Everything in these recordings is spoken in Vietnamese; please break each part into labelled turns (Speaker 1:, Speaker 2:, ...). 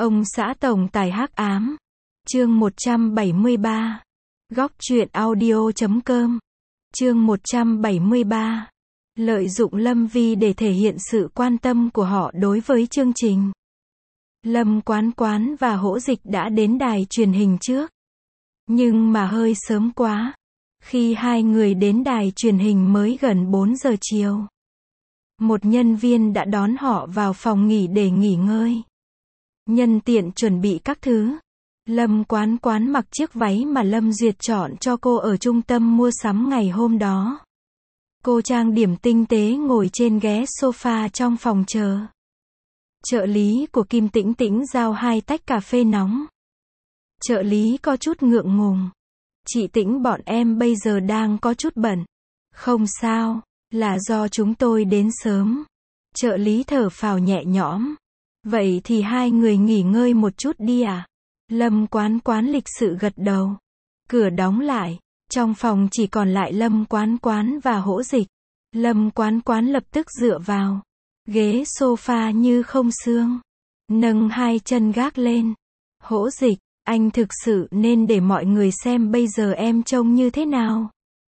Speaker 1: Ông xã tổng tài hắc ám. Chương 173. Góc truyện audio.com. Chương 173. Lợi dụng Lâm Vi để thể hiện sự quan tâm của họ đối với chương trình. Lâm Quán Quán và Hỗ Dịch đã đến đài truyền hình trước. Nhưng mà hơi sớm quá. Khi hai người đến đài truyền hình mới gần 4 giờ chiều. Một nhân viên đã đón họ vào phòng nghỉ để nghỉ ngơi. Nhân tiện chuẩn bị các thứ. Lâm Quán Quán mặc chiếc váy mà Lâm Duyệt chọn cho cô ở trung tâm mua sắm ngày hôm đó. Cô trang điểm tinh tế ngồi trên ghế sofa trong phòng chờ. Trợ lý của Kim Tĩnh Tĩnh giao 2 tách cà phê nóng. Trợ lý có chút ngượng ngùng. Chị Tĩnh, bọn em bây giờ đang có chút bận. Không sao, là do chúng tôi đến sớm. Trợ lý thở phào nhẹ nhõm. Vậy thì hai người nghỉ ngơi một chút đi à? Lâm Quán Quán lịch sự gật đầu. Cửa đóng lại. Trong phòng chỉ còn lại Lâm Quán Quán và Hỗ Dịch. Lâm Quán Quán lập tức dựa vào ghế sofa như không xương. Nâng 2 chân gác lên. Hỗ Dịch, anh thực sự nên để mọi người xem bây giờ em trông như thế nào.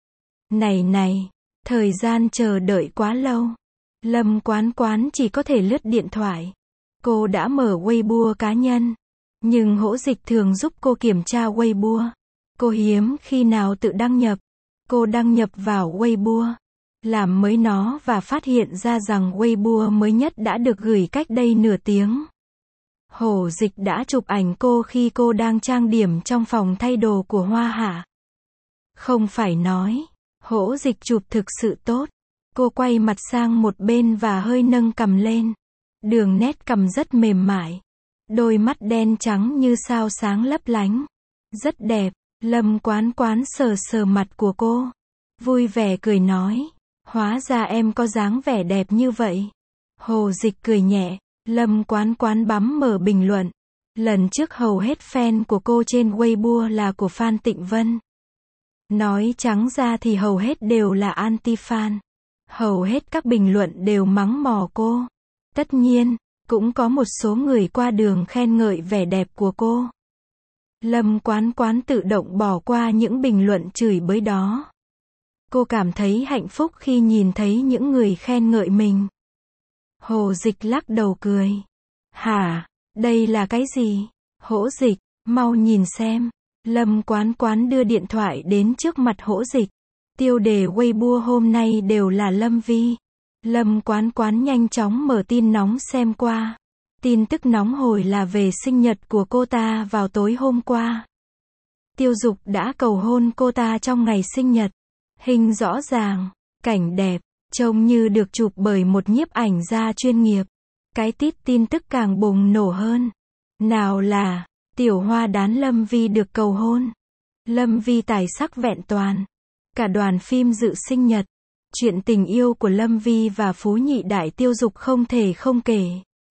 Speaker 1: Này, thời gian chờ đợi quá lâu. Lâm Quán Quán chỉ có thể lướt điện thoại. Cô đã mở Weibo cá nhân. Nhưng Hỗ Dịch thường giúp cô kiểm tra Weibo. Cô hiếm khi nào tự đăng nhập. Cô đăng nhập vào Weibo, làm mới nó và phát hiện ra rằng Weibo mới nhất đã được gửi cách đây nửa tiếng. Hỗ Dịch đã chụp ảnh cô khi cô đang trang điểm trong phòng thay đồ của Hoa Hạ. Không phải nói, Hỗ Dịch chụp thực sự tốt. Cô quay mặt sang một bên và hơi nâng cằm lên. Đường nét cằm rất mềm mại. Đôi mắt đen trắng như sao sáng lấp lánh. Rất đẹp. Lâm Quán Quán sờ sờ mặt của cô. Vui vẻ cười nói. Hóa ra em có dáng vẻ đẹp như vậy. Hỗ Dịch cười nhẹ. Lâm Quán Quán bấm mở bình luận. Lần trước hầu hết fan của cô trên Weibo là của Phan Tịnh Vân. Nói trắng ra thì hầu hết đều là anti-fan. Hầu hết các bình luận đều mắng mỏ cô. Tất nhiên, cũng có một số người qua đường khen ngợi vẻ đẹp của cô. Lâm Quán Quán tự động bỏ qua những bình luận chửi bới đó. Cô cảm thấy hạnh phúc khi nhìn thấy những người khen ngợi mình. Hỗ Dịch lắc đầu cười. Hả? Đây là cái gì? Hỗ Dịch, mau nhìn xem. Lâm Quán Quán đưa điện thoại đến trước mặt Hỗ Dịch. Tiêu đề Weibo hôm nay đều là Lâm Vi. Lâm Quán Quán nhanh chóng mở tin nóng xem qua. Tin tức nóng hổi là về sinh nhật của cô ta vào tối hôm qua. Tiêu Dục đã cầu hôn cô ta trong ngày sinh nhật. Hình rõ ràng, cảnh đẹp, trông như được chụp bởi một nhiếp ảnh gia chuyên nghiệp. Cái tít tin tức càng bùng nổ hơn. Nào là, tiểu hoa đán Lâm Vi được cầu hôn. Lâm Vi tài sắc vẹn toàn. Cả đoàn phim dự sinh nhật. Chuyện tình yêu của Lâm Vi và Phú Nhị Đại Tiêu Dục không thể không kể.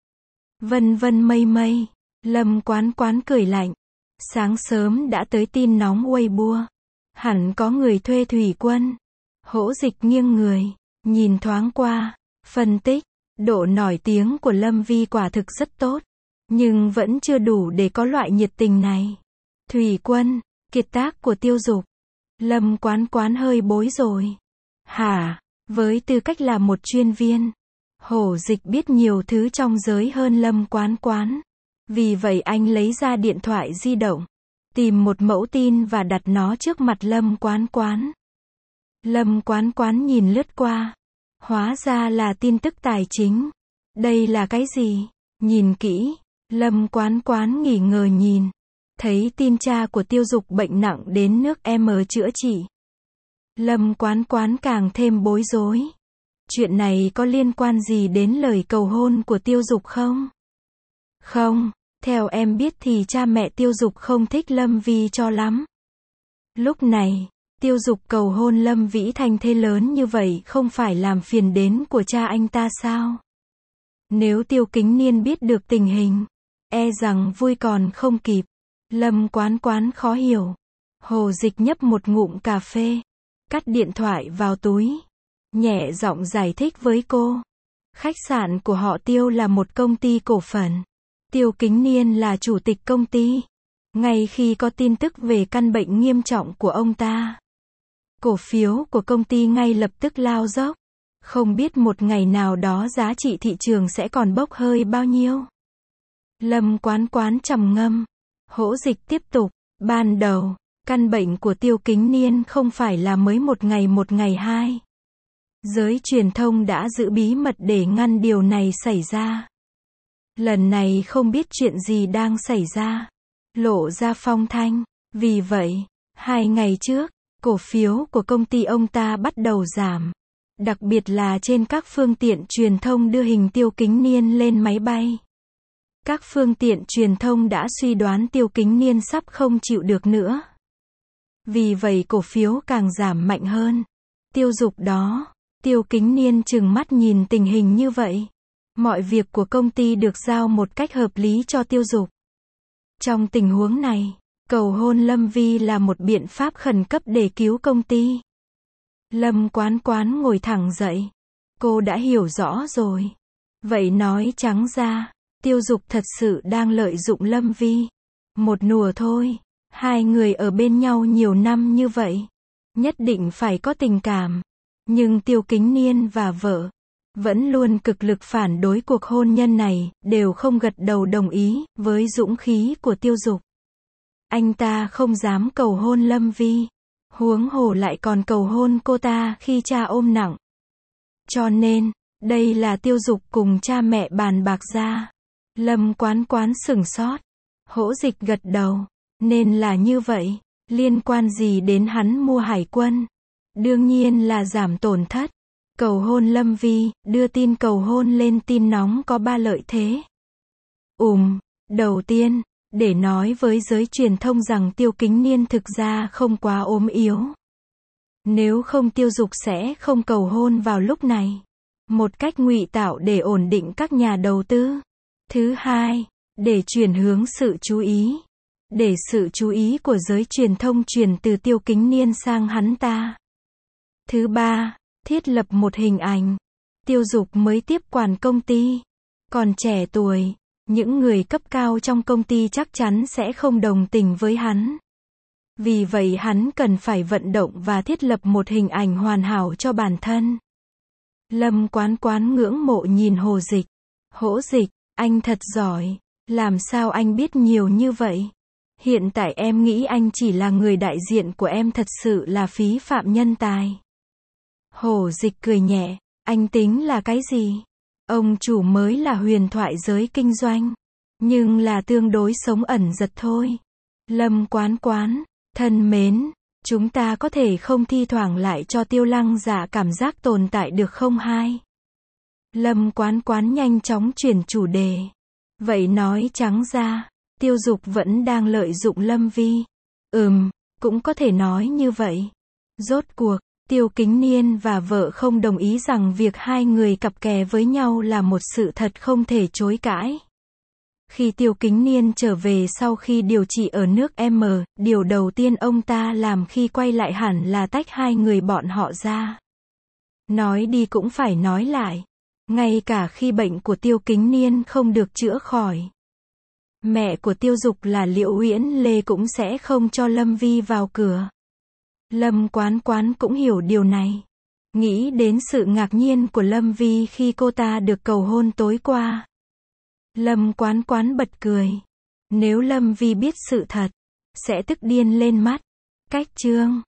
Speaker 1: Vân vân mây mây. Lâm Quán Quán cười lạnh. Sáng sớm đã tới tin nóng Weibo. Hẳn có người thuê thủy quân. Hỗ Dịch nghiêng người, nhìn thoáng qua, phân tích. Độ nổi tiếng của Lâm Vi quả thực rất tốt. Nhưng vẫn chưa đủ để có loại nhiệt tình này. Thủy quân, kiệt tác của Tiêu Dục. Lâm Quán Quán hơi bối rối. Hả? Với tư cách là một chuyên viên, Hỗ Dịch biết nhiều thứ trong giới hơn Lâm Quán Quán. Vì vậy anh lấy ra điện thoại di động, tìm một mẫu tin và đặt nó trước mặt Lâm Quán Quán. Lâm Quán Quán nhìn lướt qua. Hóa ra là tin tức tài chính. Đây là cái gì? Nhìn kỹ, Lâm Quán Quán nghỉ ngờ nhìn. Thấy tin cha của Tiêu Dục bệnh nặng đến nước M chữa trị. Lâm Quán Quán càng thêm bối rối. Chuyện này có liên quan gì đến lời cầu hôn của Tiêu Dục không? Không, theo em biết thì cha mẹ Tiêu Dục không thích Lâm Vi cho lắm. Lúc này, Tiêu Dục cầu hôn Lâm Vĩ thành thế lớn như vậy không phải làm phiền đến của cha anh ta sao? Nếu Tiêu Kính Niên biết được tình hình, e rằng vui còn không kịp. Lâm Quán Quán khó hiểu. Hỗ Dịch nhấp một ngụm cà phê, cắt điện thoại vào túi, nhẹ giọng giải thích với cô. Khách sạn của họ Tiêu là một công ty cổ phần. Tiêu Kính Niên là chủ tịch công ty. Ngay khi có tin tức về căn bệnh nghiêm trọng của ông ta, cổ phiếu của công ty ngay lập tức lao dốc. Không biết một ngày nào đó giá trị thị trường sẽ còn bốc hơi bao nhiêu. Lâm Quán Quán trầm ngâm. Hỗ Dịch tiếp tục. Ban đầu, căn bệnh của Tiêu Kính Niên không phải là mới một ngày hai. Giới truyền thông đã giữ bí mật để ngăn điều này xảy ra. Lần này không biết chuyện gì đang xảy ra, lộ ra phong thanh. Vì vậy, 2 ngày trước, cổ phiếu của công ty ông ta bắt đầu giảm. Đặc biệt là trên các phương tiện truyền thông đưa hình Tiêu Kính Niên lên máy bay. Các phương tiện truyền thông đã suy đoán Tiêu Kính Niên sắp không chịu được nữa. Vì vậy cổ phiếu càng giảm mạnh hơn. Tiêu Dục đó, Tiêu Kính Niên trừng mắt nhìn tình hình như vậy. Mọi việc của công ty được giao một cách hợp lý cho Tiêu Dục. Trong tình huống này, cầu hôn Lâm Vi là một biện pháp khẩn cấp để cứu công ty. Lâm Quán Quán ngồi thẳng dậy. Cô đã hiểu rõ rồi. Vậy nói trắng ra, Tiêu Dục thật sự đang lợi dụng Lâm Vi. Một nùa thôi. 2 người ở bên nhau nhiều năm như vậy, nhất định phải có tình cảm. Nhưng Tiêu Kính Niên và vợ vẫn luôn cực lực phản đối cuộc hôn nhân này, đều không gật đầu đồng ý với dũng khí của Tiêu Dục. Anh ta không dám cầu hôn Lâm Vi, huống hồ lại còn cầu hôn cô ta khi cha ôm nặng. Cho nên, đây là Tiêu Dục cùng cha mẹ bàn bạc ra. Lâm Quán Quán sửng sốt. Hỗ Dịch gật đầu. Nên là như vậy, liên quan gì đến hắn mua hải quân? Đương nhiên là giảm tổn thất. Cầu hôn Lâm Vi, đưa tin cầu hôn lên tin nóng có 3 lợi thế. Đầu tiên, để nói với giới truyền thông rằng Tiêu Kính Niên thực ra không quá ốm yếu. Nếu không Tiêu Dục sẽ không cầu hôn vào lúc này. Một cách ngụy tạo để ổn định các nhà đầu tư. Thứ hai, để chuyển hướng sự chú ý. Để sự chú ý của giới truyền thông chuyển từ Tiêu Kính Niên sang hắn ta. Thứ ba, thiết lập một hình ảnh. Tiêu Dục mới tiếp quản công ty. Còn trẻ tuổi, những người cấp cao trong công ty chắc chắn sẽ không đồng tình với hắn. Vì vậy hắn cần phải vận động và thiết lập một hình ảnh hoàn hảo cho bản thân. Lâm Quán Quán ngưỡng mộ nhìn Hồ Dịch. Hỗ Dịch, anh thật giỏi. Làm sao anh biết nhiều như vậy? Hiện tại em nghĩ anh chỉ là người đại diện của em, thật sự là phí phạm nhân tài. Hổ Dịch cười nhẹ. Anh tính là cái gì? Ông chủ mới là huyền thoại giới kinh doanh. Nhưng là tương đối sống ẩn giật thôi. Lâm Quán Quán, thân mến, chúng ta có thể không thi thoảng lại cho Tiêu Lăng Dạ cảm giác tồn tại được không hai? Lâm Quán Quán nhanh chóng chuyển chủ đề. Vậy nói trắng ra, Tiêu Dục vẫn đang lợi dụng Lâm Vi. Cũng có thể nói như vậy. Rốt cuộc, Tiêu Kính Niên và vợ không đồng ý rằng việc 2 người cặp kè với nhau là một sự thật không thể chối cãi. Khi Tiêu Kính Niên trở về sau khi điều trị ở nước M, điều đầu tiên ông ta làm khi quay lại hẳn là tách 2 người bọn họ ra. Nói đi cũng phải nói lại. Ngay cả khi bệnh của Tiêu Kính Niên không được chữa khỏi, mẹ của Tiêu Dục là Liễu Uyển Lê cũng sẽ không cho Lâm Vi vào cửa. Lâm Quán Quán cũng hiểu điều này. Nghĩ đến sự ngạc nhiên của Lâm Vi khi cô ta được cầu hôn tối qua. Lâm Quán Quán bật cười. Nếu Lâm Vi biết sự thật, sẽ tức điên lên mất. Cách chương